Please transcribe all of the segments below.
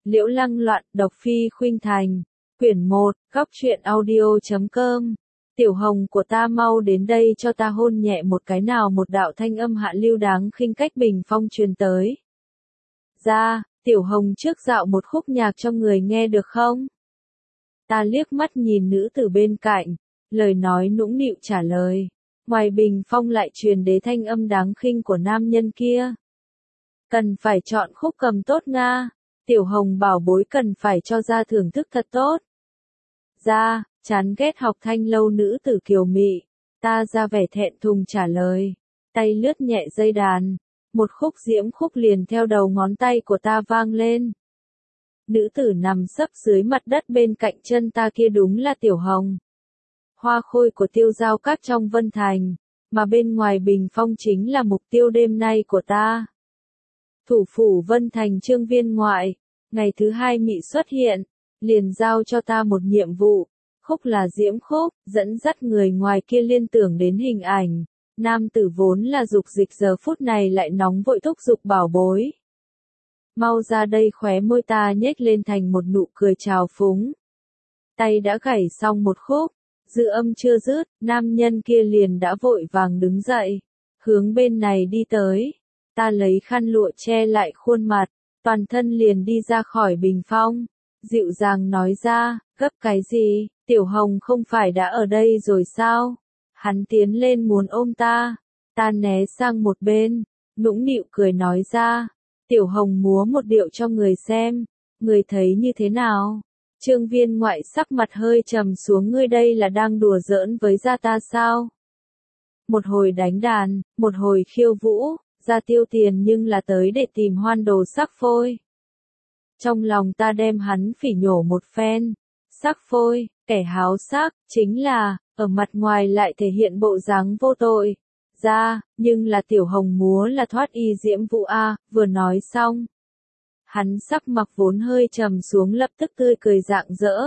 Liễu Lăng Loạn, độc phi khuynh thành. Quyển 1, góc truyện audio.com. Tiểu Hồng của ta mau đến đây cho ta hôn nhẹ một cái nào. Một đạo thanh âm hạ lưu đáng khinh cách bình phong truyền tới. Ra, Tiểu Hồng trước dạo một khúc nhạc cho người nghe được không? Ta liếc mắt nhìn nữ tử bên cạnh, lời nói nũng nịu trả lời. Ngoài bình phong lại truyền đến thanh âm đáng khinh của nam nhân kia. Cần phải chọn khúc cầm tốt nga. Tiểu Hồng bảo bối cần phải cho ra thưởng thức thật tốt. Ra, chán ghét học thanh lâu nữ tử kiều mị. Ta ra vẻ thẹn thùng trả lời. Tay lướt nhẹ dây đàn. Một khúc diễm khúc liền theo đầu ngón tay của ta vang lên. Nữ tử nằm sấp dưới mặt đất bên cạnh chân ta kia đúng là Tiểu Hồng. Hoa khôi của Tiêu Giao Các trong Vân Thành, mà bên ngoài bình phong chính là mục tiêu đêm nay của ta. Thủ phủ Vân Thành Trương Viên ngoại, ngày thứ 2 mị xuất hiện, liền giao cho ta một nhiệm vụ, khúc là diễm khúc, dẫn dắt người ngoài kia liên tưởng đến hình ảnh. Nam tử vốn là dục dịch giờ phút này lại nóng vội thúc giục bảo bối. Mau ra đây, khóe môi ta nhếch lên thành một nụ cười trào phúng. Tay đã gảy xong một khúc, dư âm chưa dứt, nam nhân kia liền đã vội vàng đứng dậy, hướng bên này đi tới. Ta lấy khăn lụa che lại khuôn mặt, toàn thân liền đi ra khỏi bình phong, dịu dàng nói ra, gấp cái gì, Tiểu Hồng không phải đã ở đây rồi sao? Hắn tiến lên muốn ôm ta, ta né sang một bên, nũng nịu cười nói ra, Tiểu Hồng múa một điệu cho người xem, người thấy như thế nào? Trương Viên ngoại sắc mặt hơi trầm xuống, ngươi đây là đang đùa giỡn với gia ta sao? Một hồi đánh đàn, một hồi khiêu vũ, ra tiêu tiền nhưng là tới để tìm hoan đồ sắc phôi. Trong lòng ta đem hắn phỉ nhổ một phen, sắc phôi, kẻ háo sắc, chính là, ở mặt ngoài lại thể hiện bộ dáng vô tội. Ra, nhưng là Tiểu Hồng múa là thoát y diễm vũ a, vừa nói xong. Hắn sắc mặt vốn hơi trầm xuống lập tức tươi cười rạng rỡ.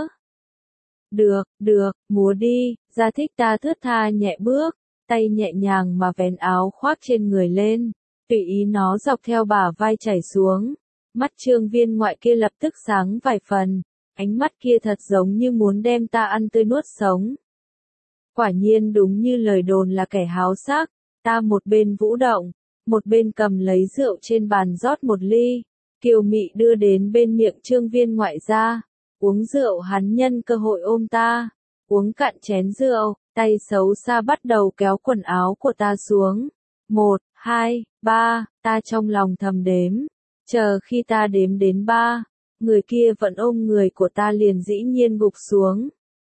Được, múa đi, ra thích. Ta thướt tha nhẹ bước, tay nhẹ nhàng mà vén áo khoác trên người lên, tùy ý nó dọc theo bả vai chảy xuống. Mắt Trương Viên ngoại kia lập tức sáng vài phần, ánh mắt kia thật giống như muốn đem ta ăn tươi nuốt sống. Quả nhiên đúng như lời đồn là kẻ háo sắc, ta một bên vũ động, một bên cầm lấy rượu trên bàn rót một ly, kiều mị đưa đến bên miệng Trương Viên ngoại ra, uống rượu. Hắn nhân cơ hội ôm ta, uống cạn chén rượu, tay xấu xa bắt đầu kéo quần áo của ta xuống. 1, 2, 3, ta trong lòng thầm đếm, chờ khi ta đếm đến 3, người kia vẫn ôm người của ta liền dĩ nhiên gục xuống.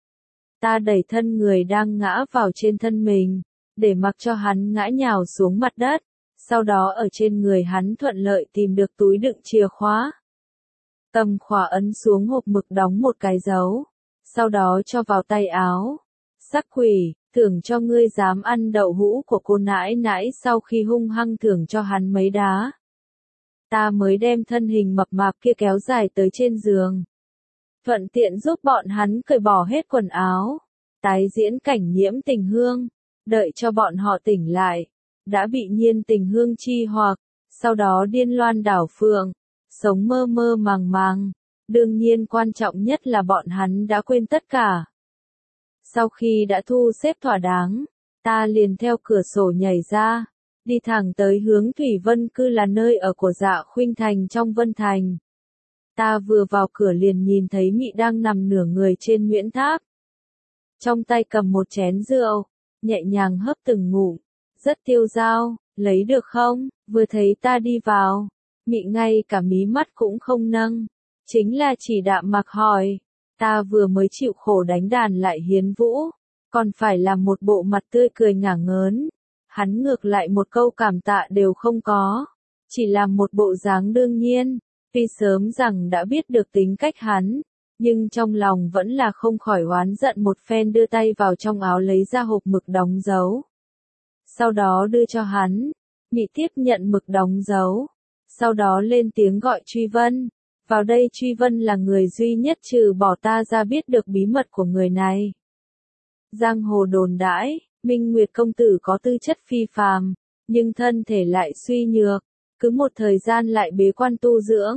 Ta đẩy thân người đang ngã vào trên thân mình, để mặc cho hắn ngã nhào xuống mặt đất, sau đó ở trên người hắn thuận lợi tìm được túi đựng chìa khóa. Cầm khóa ấn xuống hộp mực đóng một cái dấu, sau đó cho vào tay áo. Sắc quỷ, thưởng cho ngươi dám ăn đậu hũ của cô nãi nãi. Sau khi hung hăng thưởng cho hắn mấy đá, ta mới đem thân hình mập mạp kia kéo dài tới trên giường. Thuận tiện giúp bọn hắn cởi bỏ hết quần áo, tái diễn cảnh nhiễm tình hương, đợi cho bọn họ tỉnh lại, đã bị nhiên tình hương chi hoặc, sau đó điên loan đảo phượng, sống mơ mơ màng màng. Đương nhiên quan trọng nhất là bọn hắn đã quên tất cả. Sau khi đã thu xếp thỏa đáng, ta liền theo cửa sổ nhảy ra, đi thẳng tới hướng Thủy Vân Cư là nơi ở của Dạ Khuynh Thành trong Vân Thành. Ta vừa vào cửa liền nhìn thấy Mị đang nằm nửa người trên Nguyễn Tháp. Trong tay cầm một chén rượu, nhẹ nhàng hớp từng ngụm, rất tiêu dao, lấy được không? Vừa thấy ta đi vào, Mị ngay cả mí mắt cũng không nâng, chính là chỉ đạm mạc hỏi. Ta vừa mới chịu khổ đánh đàn lại hiến vũ, còn phải làm một bộ mặt tươi cười ngả ngớn. Hắn ngược lại một câu cảm tạ đều không có, chỉ làm một bộ dáng đương nhiên. Tuy sớm rằng đã biết được tính cách hắn, nhưng trong lòng vẫn là không khỏi oán giận một phen, đưa tay vào trong áo lấy ra hộp mực đóng dấu. Sau đó đưa cho hắn, Mị tiếp nhận mực đóng dấu, sau đó lên tiếng gọi Truy Vân. Vào đây Truy Vân là người duy nhất trừ bỏ ta ra biết được bí mật của người này. Giang hồ đồn đãi, Minh Nguyệt công tử có tư chất phi phàm, nhưng thân thể lại suy nhược, cứ một thời gian lại bế quan tu dưỡng,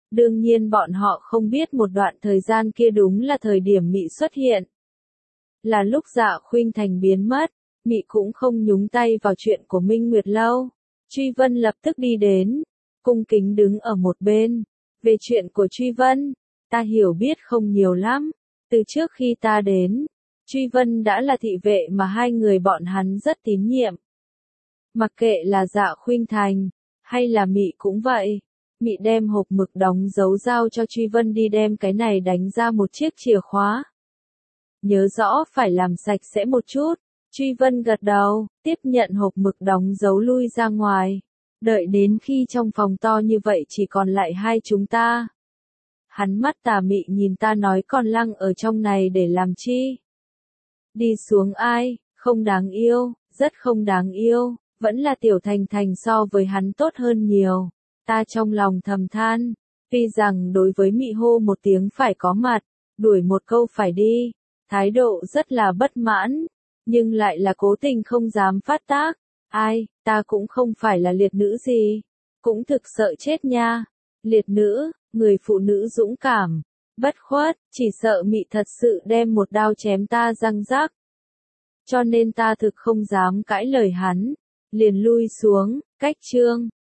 Đương nhiên bọn họ không biết một đoạn thời gian kia đúng là thời điểm Mị xuất hiện. Là lúc Dạ Khuynh Thành biến mất, Mị cũng không nhúng tay vào chuyện của Minh Nguyệt Lâu. Truy Vân lập tức đi đến, cung kính đứng ở một bên. Về chuyện của Truy Vân, ta hiểu biết không nhiều lắm. Từ trước khi ta đến, Truy Vân đã là thị vệ mà hai người bọn hắn rất tín nhiệm. Mặc kệ là Dạ Khuynh Thành, hay là Mị cũng vậy. Mị đem hộp mực đóng dấu giao cho Truy Vân đi đem cái này đánh ra một chiếc chìa khóa. Nhớ rõ phải làm sạch sẽ một chút. Truy Vân gật đầu, tiếp nhận hộp mực đóng dấu lui ra ngoài. Đợi đến khi trong phòng to như vậy chỉ còn lại hai chúng ta. Hắn mắt tà mị nhìn ta nói con Lăng ở trong này để làm chi? Đi xuống ai, không đáng yêu, rất không đáng yêu, vẫn là Tiểu Thành Thành so với hắn tốt hơn nhiều. Ta trong lòng thầm than, tuy rằng đối với Mị hô một tiếng phải có mặt, đuổi một câu phải đi, thái độ rất là bất mãn, nhưng lại là cố tình không dám phát tác. Ai, ta cũng không phải là liệt nữ gì, cũng thực sợ chết nha. Liệt nữ, người phụ nữ dũng cảm, bất khuất, chỉ sợ Mị thật sự đem một đao chém ta răng rắc. Cho nên ta thực không dám cãi lời hắn, liền lui xuống, cách chương.